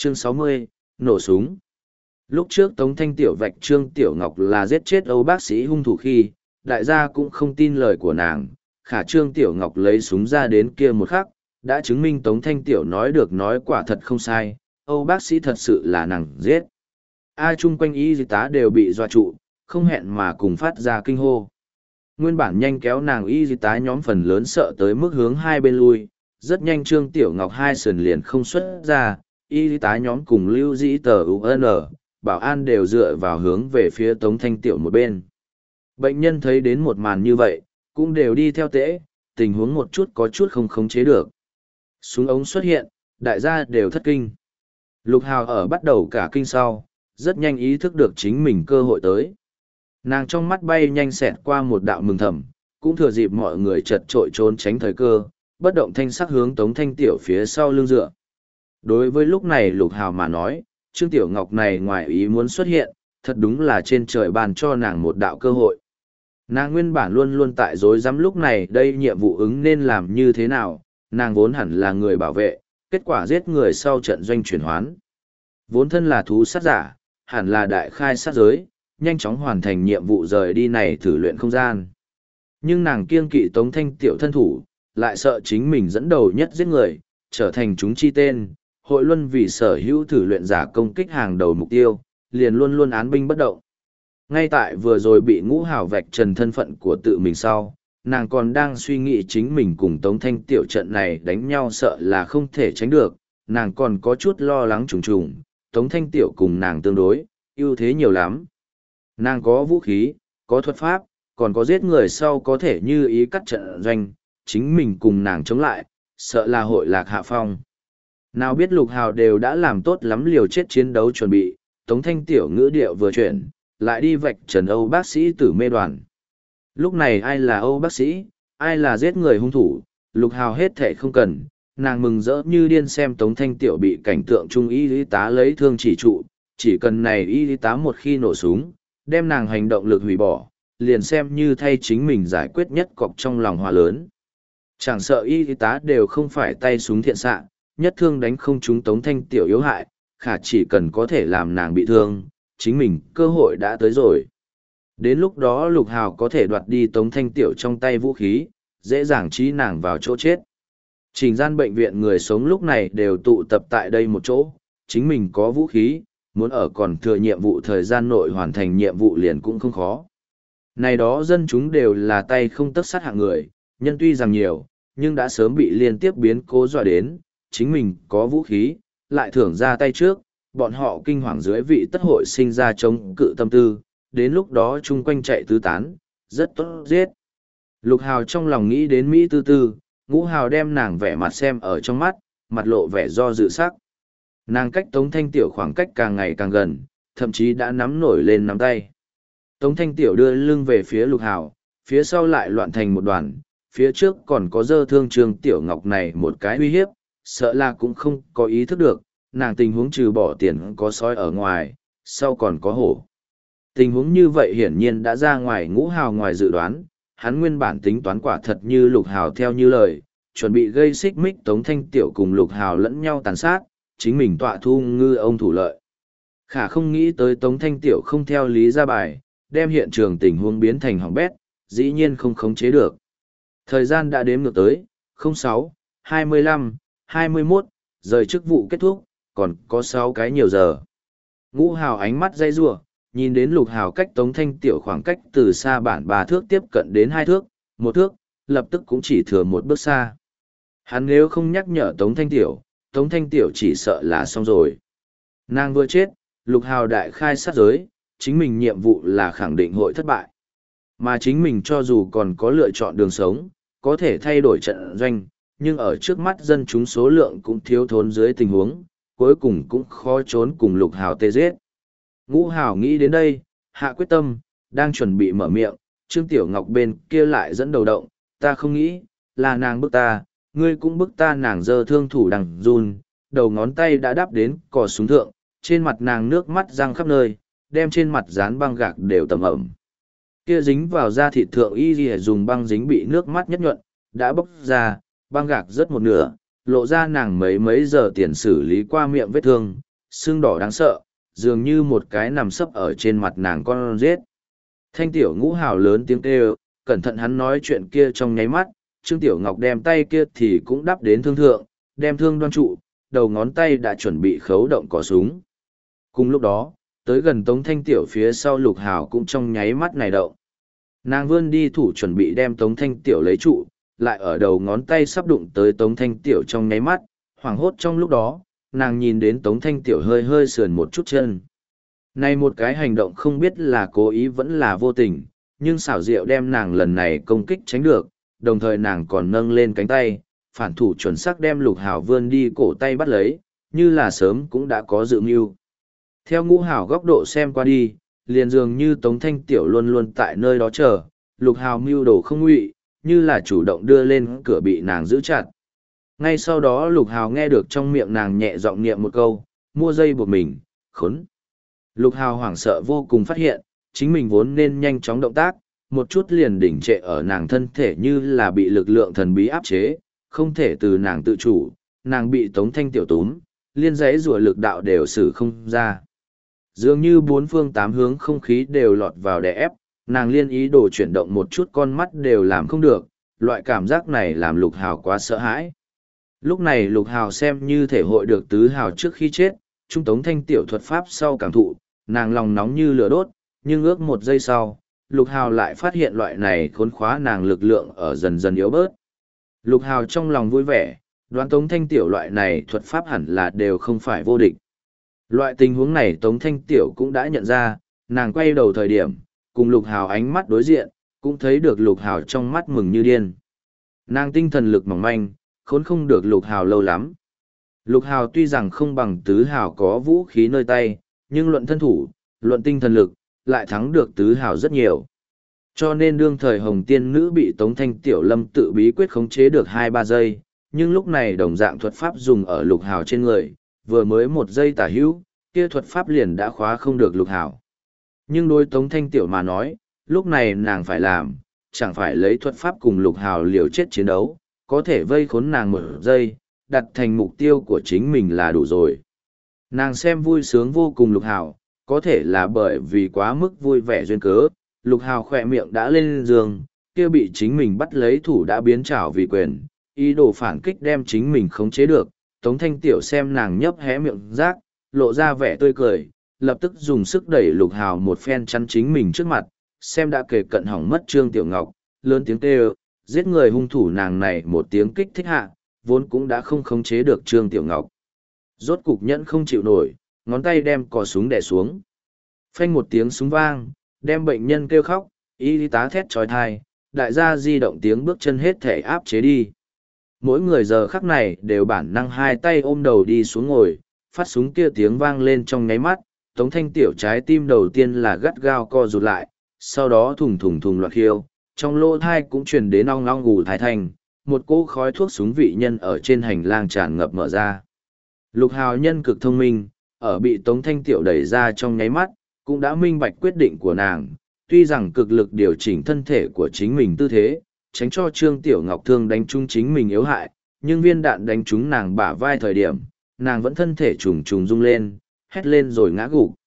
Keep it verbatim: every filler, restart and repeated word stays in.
Chương sáu mươi, nổ súng. Lúc trước Tống Thanh Tiểu vạch Trương Tiểu Ngọc là giết chết Âu bác sĩ hung thủ khi, đại gia cũng không tin lời của nàng, khả Trương Tiểu Ngọc lấy súng ra đến kia một khắc, đã chứng minh Tống Thanh Tiểu nói được nói quả thật không sai, Âu bác sĩ thật sự là nàng giết. Ai chung quanh y tá đều bị dọa trụ, không hẹn mà cùng phát ra kinh hô. Nguyên bản nhanh kéo nàng y tá nhóm phần lớn sợ tới mức hướng hai bên lui, rất nhanh Trương Tiểu Ngọc hai sườn liền không xuất ra, y tá nhóm cùng lưu dĩ tờ u en, bảo an đều dựa vào hướng về phía Tống Thanh Tiểu một bên. Bệnh nhân thấy đến một màn như vậy, cũng đều đi theo tễ, tình huống một chút có chút không khống chế được. Súng ống xuất hiện, đại gia đều thất kinh. Lục Hào ở bắt đầu cả kinh sau, rất nhanh ý thức được chính mình cơ hội tới. Nàng trong mắt bay nhanh xẹt qua một đạo mừng thầm, cũng thừa dịp mọi người chật trội trốn tránh thời cơ, bất động thanh sắc hướng Tống Thanh Tiểu phía sau lưng dựa. Đối với lúc này Lục Hào mà nói, Trương Tiểu Ngọc này ngoài ý muốn xuất hiện, thật đúng là trên trời ban cho nàng một đạo cơ hội. Nàng nguyên bản luôn luôn tại dối rắm lúc này đây nhiệm vụ ứng nên làm như thế nào, nàng vốn hẳn là người bảo vệ, kết quả giết người sau trận doanh chuyển hoán. Vốn thân là thú sát giả, hẳn là đại khai sát giới, nhanh chóng hoàn thành nhiệm vụ rời đi này thử luyện không gian. Nhưng nàng kiêng kỵ Tống Thanh Tiểu thân thủ, lại sợ chính mình dẫn đầu nhất giết người, trở thành chúng chi tên, hội luân vì sở hữu thử luyện giả công kích hàng đầu mục tiêu, liền luôn luôn án binh bất động. Ngay tại vừa rồi bị Ngũ Hào vạch trần thân phận của tự mình sau, nàng còn đang suy nghĩ chính mình cùng Tống Thanh Tiểu trận này đánh nhau sợ là không thể tránh được, nàng còn có chút lo lắng trùng trùng, Tống Thanh Tiểu cùng nàng tương đối, ưu thế nhiều lắm. Nàng có vũ khí, có thuật pháp, còn có giết người sau có thể như ý cắt trận doanh, chính mình cùng nàng chống lại, sợ là hội lạc hạ phong. Nào biết Lục Hào đều đã làm tốt lắm liều chết chiến đấu chuẩn bị, Tống Thanh Tiểu ngữ điệu vừa chuyển, lại đi vạch trần Âu bác sĩ tử mê đoàn. Lúc này ai là Âu bác sĩ, ai là giết người hung thủ, Lục Hào hết thể không cần, nàng mừng rỡ như điên xem Tống Thanh Tiểu bị cảnh tượng trung y y tá lấy thương chỉ trụ, chỉ cần này y y tá một khi nổ súng, đem nàng hành động lực hủy bỏ, liền xem như thay chính mình giải quyết nhất cọc trong lòng hòa lớn. Chẳng sợ y y tá đều không phải tay súng thiện xạ, nhất thương đánh không trúng Tống Thanh Tiểu yếu hại, khả chỉ cần có thể làm nàng bị thương, chính mình cơ hội đã tới rồi. Đến lúc đó Lục Hào có thể đoạt đi Tống Thanh Tiểu trong tay vũ khí, dễ dàng trí nàng vào chỗ chết. Trình gian bệnh viện người sống lúc này đều tụ tập tại đây một chỗ, chính mình có vũ khí, muốn ở còn thừa nhiệm vụ thời gian nội hoàn thành nhiệm vụ liền cũng không khó. Này đó dân chúng đều là tay không tất sát hạng người, nhân tuy rằng nhiều, nhưng đã sớm bị liên tiếp biến cố dọa đến, chính mình có vũ khí, lại thưởng ra tay trước, bọn họ kinh hoàng dưới vị tất hội sinh ra chống cự tâm tư, đến lúc đó chung quanh chạy tứ tán, rất tốt giết. Lục Hào trong lòng nghĩ đến Mỹ tư tư, Ngũ Hào đem nàng vẻ mặt xem ở trong mắt, mặt lộ vẻ do dự sắc. Nàng cách Tống Thanh Tiểu khoảng cách càng ngày càng gần, thậm chí đã nắm nổi lên nắm tay. Tống Thanh Tiểu đưa lưng về phía Lục Hào, phía sau lại loạn thành một đoàn, phía trước còn có dơ thương Trương Tiểu Ngọc này một cái uy hiếp, sợ là cũng không có ý thức được, nàng tình huống trừ bỏ tiền có sói ở ngoài, sau còn có hổ. Tình huống như vậy hiển nhiên đã ra ngoài Ngũ Hào ngoài dự đoán, hắn nguyên bản tính toán quả thật như Lục Hào theo như lời, chuẩn bị gây xích mích Tống Thanh Tiểu cùng Lục Hào lẫn nhau tàn sát, chính mình tọa thu ngư ông thủ lợi. Khả không nghĩ tới Tống Thanh Tiểu không theo lý ra bài, đem hiện trường tình huống biến thành hỏng bét, dĩ nhiên không khống chế được. Thời gian đã đếm ngược tới, sáu, hai mươi lăm, hai mươi mốt, rời chức vụ kết thúc, còn có sáu cái nhiều giờ. Ngũ Hào ánh mắt dây rủa, nhìn đến Lục Hào cách Tống Thanh Tiểu khoảng cách từ xa bản ba thước tiếp cận đến hai thước, một thước, lập tức cũng chỉ thừa một bước xa. Hắn nếu không nhắc nhở Tống Thanh Tiểu, Tống Thanh Tiểu chỉ sợ là xong rồi. Nàng vừa chết, Lục Hào đại khai sát giới, chính mình nhiệm vụ là khẳng định hội thất bại. Mà chính mình cho dù còn có lựa chọn đường sống, có thể thay đổi trận doanh, nhưng ở trước mắt dân chúng số lượng cũng thiếu thốn dưới tình huống, cuối cùng cũng khó trốn cùng Lục Hào tê giết. Ngũ Hào nghĩ đến đây, hạ quyết tâm, đang chuẩn bị mở miệng, Trương Tiểu Ngọc bên kia lại dẫn đầu động, ta không nghĩ, là nàng bức ta, ngươi cũng bức ta. Nàng giơ thương thủ đằng run, đầu ngón tay đã đắp đến cò súng thượng, trên mặt nàng nước mắt răng khắp nơi, đem trên mặt dán băng gạc đều tầm ẩm. Kia dính vào da thịt thượng y ghi dùng băng dính bị nước mắt nhất nhuận, đã bốc ra, băng gạc rất một nửa, lộ ra nàng mấy mấy giờ tiền xử lý qua miệng vết thương, sưng đỏ đáng sợ, dường như một cái nằm sấp ở trên mặt nàng con rết. Thanh tiểu ngũ hào lớn tiếng kêu, cẩn thận hắn nói chuyện kia trong nháy mắt, Trương Tiểu Ngọc đem tay kia thì cũng đắp đến thương thượng, đem thương đoan trụ, đầu ngón tay đã chuẩn bị khấu động cò súng. Cùng lúc đó, tới gần Tống Thanh Tiểu phía sau Lục Hào cũng trong nháy mắt này động. Nàng vươn đi thủ chuẩn bị đem Tống Thanh Tiểu lấy trụ, lại ở đầu ngón tay sắp đụng tới Tống Thanh Tiểu trong nháy mắt, hoảng hốt trong lúc đó, nàng nhìn đến Tống Thanh Tiểu hơi hơi sườn một chút chân. Này một cái hành động không biết là cố ý vẫn là vô tình, nhưng xảo diệu đem nàng lần này công kích tránh được, đồng thời nàng còn nâng lên cánh tay, phản thủ chuẩn xác đem Lục Hào vươn đi cổ tay bắt lấy, như là sớm cũng đã có dự mưu. Theo Ngũ Hào góc độ xem qua đi, liền dường như Tống Thanh Tiểu luôn luôn tại nơi đó chờ, Lục Hào mưu đồ không ngụy, như là chủ động đưa lên cửa bị nàng giữ chặt. Ngay sau đó Lục Hào nghe được trong miệng nàng nhẹ giọng niệm một câu, mua dây buộc mình, khốn. Lục Hào hoảng sợ vô cùng phát hiện, chính mình vốn nên nhanh chóng động tác, một chút liền đỉnh trệ ở nàng thân thể như là bị lực lượng thần bí áp chế, không thể từ nàng tự chủ, nàng bị Tống Thanh Tiểu túm, liên giấy rùa lực đạo đều xử không ra. Dường như bốn phương tám hướng không khí đều lọt vào đè ép, nàng liên ý đồ chuyển động một chút con mắt đều làm không được, loại cảm giác này làm Lục Hào quá sợ hãi. Lúc này Lục Hào xem như thể hội được Tứ Hào trước khi chết, Trung Tống Thanh Tiểu thuật pháp sau cảm thụ, nàng lòng nóng như lửa đốt, nhưng ước một giây sau, Lục Hào lại phát hiện loại này khốn khóa nàng lực lượng ở dần dần yếu bớt. Lục Hào trong lòng vui vẻ, đoán Tống Thanh Tiểu loại này thuật pháp hẳn là đều không phải vô địch. Loại tình huống này Tống Thanh Tiểu cũng đã nhận ra, nàng quay đầu thời điểm, cùng Lục Hào ánh mắt đối diện, cũng thấy được Lục Hào trong mắt mừng như điên. Nàng tinh thần lực mỏng manh, khốn không được Lục Hào lâu lắm. Lục Hào tuy rằng không bằng Tứ Hào có vũ khí nơi tay, nhưng luận thân thủ, luận tinh thần lực, lại thắng được Tứ Hào rất nhiều. Cho nên đương thời Hồng Tiên Nữ bị Tống Thanh Tiểu Lâm tự bí quyết khống chế được hai ba giây, nhưng lúc này đồng dạng thuật pháp dùng ở Lục Hào trên người, vừa mới một giây tả hữu, kia thuật pháp liền đã khóa không được Lục Hào. Nhưng đối Tống Thanh Tiểu mà nói, lúc này nàng phải làm, chẳng phải lấy thuật pháp cùng Lục Hào liều chết chiến đấu, có thể vây khốn nàng một giây, đặt thành mục tiêu của chính mình là đủ rồi. Nàng xem vui sướng vô cùng Lục Hào, có thể là bởi vì quá mức vui vẻ duyên cớ, Lục Hào khỏe miệng đã lên giường, kia bị chính mình bắt lấy thủ đã biến trảo vì quyền, ý đồ phản kích đem chính mình khống chế được. Tống Thanh Tiểu xem nàng nhấp hé miệng rác, lộ ra vẻ tươi cười, lập tức dùng sức đẩy Lục Hào một phen chắn chính mình trước mặt, xem đã kề cận hỏng mất Trương Tiểu Ngọc, lớn tiếng kêu, giết người hung thủ nàng này một tiếng kích thích hạ, vốn cũng đã không khống chế được Trương Tiểu Ngọc. Rốt cục nhẫn không chịu nổi, ngón tay đem cò súng đè xuống. Phanh một tiếng súng vang, đem bệnh nhân kêu khóc, y tá thét trói thai, đại gia di động tiếng bước chân hết thể áp chế đi. Mỗi người giờ khắc này đều bản năng hai tay ôm đầu đi xuống ngồi, phát súng kia tiếng vang lên trong nháy mắt, Tống Thanh Tiểu trái tim đầu tiên là gắt gao co rụt lại, sau đó thùng thùng thùng loạt khiêu, trong lỗ thai cũng truyền đến ong ong gù thái thành, một cỗ khói thuốc súng vị nhân ở trên hành lang tràn ngập mở ra. Lục Hào nhân cực thông minh, ở bị Tống Thanh Tiểu đẩy ra trong nháy mắt, cũng đã minh bạch quyết định của nàng, tuy rằng cực lực điều chỉnh thân thể của chính mình tư thế, tránh cho Trương Tiểu Ngọc thương đánh trúng chính mình yếu hại, nhưng viên đạn đánh trúng nàng bả vai thời điểm, nàng vẫn thân thể trùng trùng rung lên, hét lên rồi ngã gục.